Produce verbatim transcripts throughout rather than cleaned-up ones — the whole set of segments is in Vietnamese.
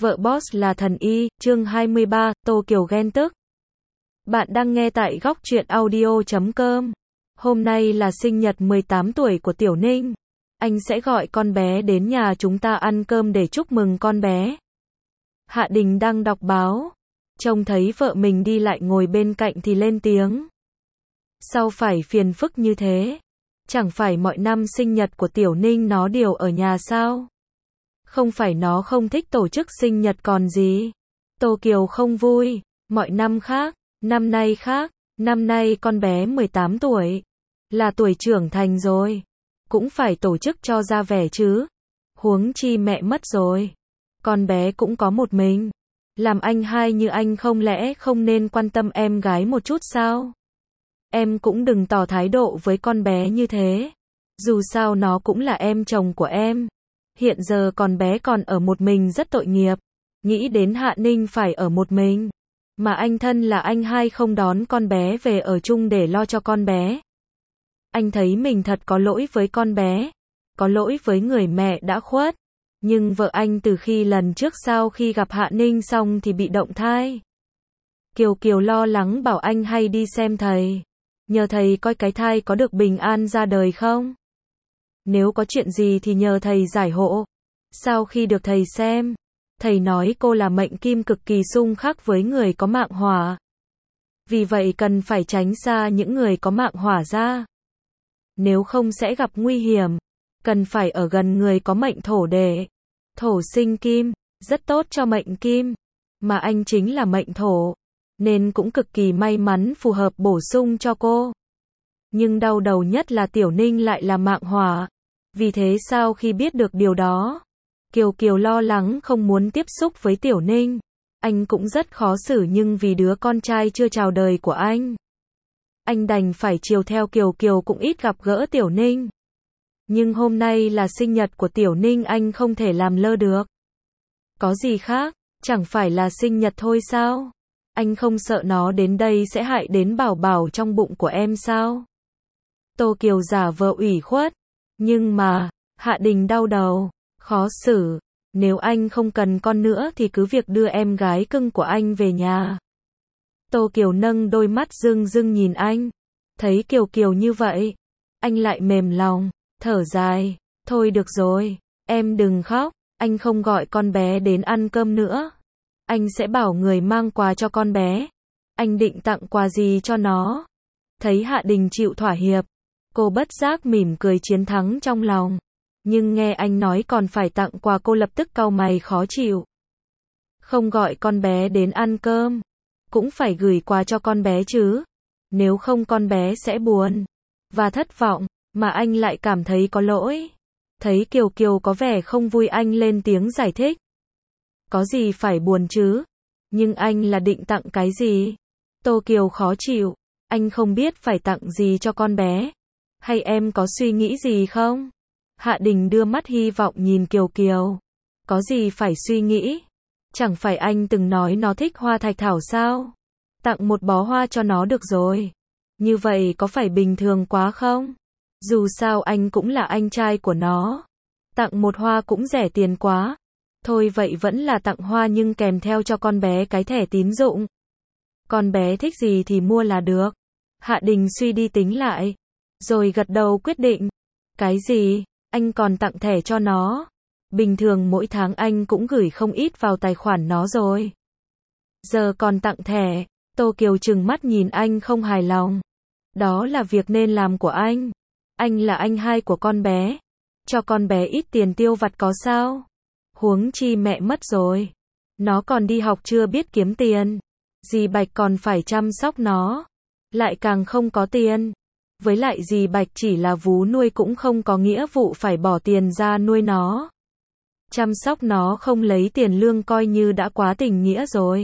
Vợ boss là thần y, chương hai mươi ba, Tô Kiều ghen tức. Bạn đang nghe tại góc truyện audio chấm com. Hôm nay là sinh nhật mười tám tuổi của Tiểu Ninh. Anh sẽ gọi con bé đến nhà chúng ta ăn cơm để chúc mừng con bé. Hạ Đình đang đọc báo. Trông thấy vợ mình đi lại ngồi bên cạnh thì lên tiếng. Sao phải phiền phức như thế? Chẳng phải mọi năm sinh nhật của Tiểu Ninh nó đều ở nhà sao? Không phải nó không thích tổ chức sinh nhật còn gì. Tô Kiều không vui. Mọi năm khác, năm nay khác, năm nay con bé mười tám tuổi. Là tuổi trưởng thành rồi. Cũng phải tổ chức cho ra vẻ chứ. Huống chi mẹ mất rồi. Con bé cũng có một mình. Làm anh hai như anh không lẽ không nên quan tâm em gái một chút sao? Em cũng đừng tỏ thái độ với con bé như thế. Dù sao nó cũng là em chồng của em. Hiện giờ con bé còn ở một mình rất tội nghiệp. Nghĩ đến Hạ Ninh phải ở một mình. Mà anh thân là anh hai không đón con bé về ở chung để lo cho con bé. Anh thấy mình thật có lỗi với con bé. Có lỗi với người mẹ đã khuất. Nhưng vợ anh từ khi lần trước sau khi gặp Hạ Ninh xong thì bị động thai. Kiều Kiều lo lắng bảo anh hay đi xem thầy. Nhờ thầy coi cái thai có được bình an ra đời không? Nếu có chuyện gì thì nhờ thầy giải hộ. Sau khi được thầy xem, thầy nói cô là mệnh kim cực kỳ xung khắc với người có mạng hỏa. Vì vậy cần phải tránh xa những người có mạng hỏa ra. Nếu không sẽ gặp nguy hiểm. Cần phải ở gần người có mệnh thổ để. Thổ sinh kim, rất tốt cho mệnh kim. Mà anh chính là mệnh thổ. Nên cũng cực kỳ may mắn phù hợp bổ sung cho cô. Nhưng đau đầu nhất là Tiểu Ninh lại là mạng hỏa. Vì thế sau khi biết được điều đó, Kiều Kiều lo lắng không muốn tiếp xúc với Tiểu Ninh. Anh cũng rất khó xử nhưng vì đứa con trai chưa chào đời của anh. Anh đành phải chiều theo Kiều Kiều cũng ít gặp gỡ Tiểu Ninh. Nhưng hôm nay là sinh nhật của Tiểu Ninh anh không thể làm lơ được. Có gì khác, chẳng phải là sinh nhật thôi sao? Anh không sợ nó đến đây sẽ hại đến bảo bảo trong bụng của em sao? Tô Kiều giả vờ ủy khuất. Nhưng mà, Hạ Đình đau đầu, khó xử. Nếu anh không cần con nữa thì cứ việc đưa em gái cưng của anh về nhà. Tô Kiều nâng đôi mắt rưng rưng nhìn anh. Thấy Kiều Kiều như vậy, anh lại mềm lòng, thở dài. Thôi được rồi, em đừng khóc, anh không gọi con bé đến ăn cơm nữa. Anh sẽ bảo người mang quà cho con bé. Anh định tặng quà gì cho nó? Thấy Hạ Đình chịu thỏa hiệp, cô bất giác mỉm cười chiến thắng trong lòng. Nhưng nghe anh nói còn phải tặng quà cô lập tức cau mày khó chịu. Không gọi con bé đến ăn cơm, cũng phải gửi quà cho con bé chứ. Nếu không con bé sẽ buồn và thất vọng, mà anh lại cảm thấy có lỗi. Thấy Kiều Kiều có vẻ không vui anh lên tiếng giải thích. Có gì phải buồn chứ? Nhưng anh là định tặng cái gì? Tô Kiều khó chịu. Anh không biết phải tặng gì cho con bé. Hay em có suy nghĩ gì không? Hạ Đình đưa mắt hy vọng nhìn Kiều Kiều. Có gì phải suy nghĩ? Chẳng phải anh từng nói nó thích hoa thạch thảo sao? Tặng một bó hoa cho nó được rồi. Như vậy có phải bình thường quá không? Dù sao anh cũng là anh trai của nó. Tặng một hoa cũng rẻ tiền quá. Thôi vậy vẫn là tặng hoa nhưng kèm theo cho con bé cái thẻ tín dụng. Con bé thích gì thì mua là được. Hạ Đình suy đi tính lại. Rồi gật đầu quyết định. Cái gì? Anh còn tặng thẻ cho nó. Bình thường mỗi tháng anh cũng gửi không ít vào tài khoản nó rồi. Giờ còn tặng thẻ. Tô Kiều trừng mắt nhìn anh không hài lòng. Đó là việc nên làm của anh. Anh là anh hai của con bé. Cho con bé ít tiền tiêu vặt có sao? Huống chi mẹ mất rồi. Nó còn đi học chưa biết kiếm tiền. Dì Bạch còn phải chăm sóc nó. Lại càng không có tiền. Với lại dì Bạch chỉ là vú nuôi cũng không có nghĩa vụ phải bỏ tiền ra nuôi nó. Chăm sóc nó không lấy tiền lương coi như đã quá tình nghĩa rồi.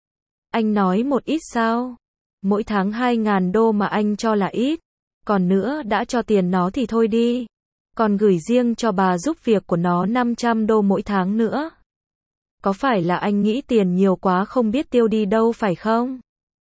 Anh nói một ít sao? Mỗi tháng hai ngàn đô mà anh cho là ít. Còn nữa đã cho tiền nó thì thôi đi. Còn gửi riêng cho bà giúp việc của nó năm trăm đô mỗi tháng nữa. Có phải là anh nghĩ tiền nhiều quá không biết tiêu đi đâu phải không?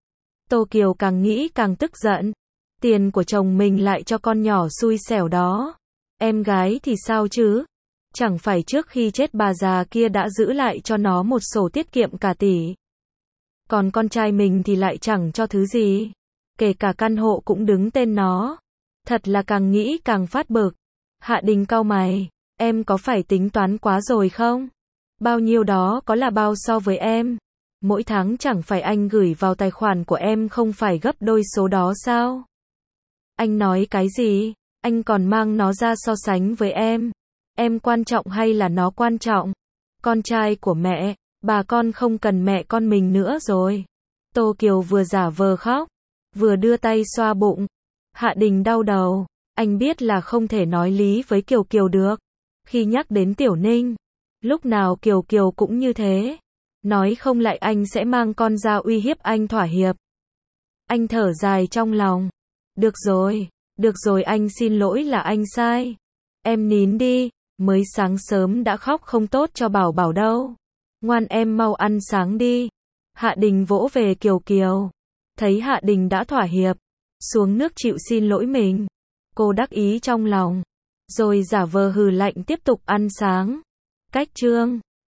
Tô Kiều càng nghĩ càng tức giận. Tiền của chồng mình lại cho con nhỏ xui xẻo đó. Em gái thì sao chứ? Chẳng phải trước khi chết bà già kia đã giữ lại cho nó một sổ tiết kiệm cả tỷ. Còn con trai mình thì lại chẳng cho thứ gì. Kể cả căn hộ cũng đứng tên nó. Thật là càng nghĩ càng phát bực. Hạ Đình cau mày. Em có phải tính toán quá rồi không? Bao nhiêu đó có là bao so với em? Mỗi tháng chẳng phải anh gửi vào tài khoản của em không phải gấp đôi số đó sao? Anh nói cái gì? Anh còn mang nó ra so sánh với em. Em quan trọng hay là nó quan trọng? Con trai của mẹ, bà con không cần mẹ con mình nữa rồi. Tô Kiều vừa giả vờ khóc, vừa đưa tay xoa bụng. Hạ Đình đau đầu, anh biết là không thể nói lý với Kiều Kiều được. Khi nhắc đến Tiểu Ninh, lúc nào Kiều Kiều cũng như thế. Nói không lại anh sẽ mang con ra uy hiếp anh thỏa hiệp. Anh thở dài trong lòng. Được rồi, được rồi anh xin lỗi là anh sai. Em nín đi, mới sáng sớm đã khóc không tốt cho Bảo Bảo đâu. Ngoan em mau ăn sáng đi. Hạ Đình vỗ về Kiều Kiều. Thấy Hạ Đình đã thỏa hiệp, xuống nước chịu xin lỗi mình. Cô đắc ý trong lòng. Rồi giả vờ hừ lạnh tiếp tục ăn sáng. Cách chương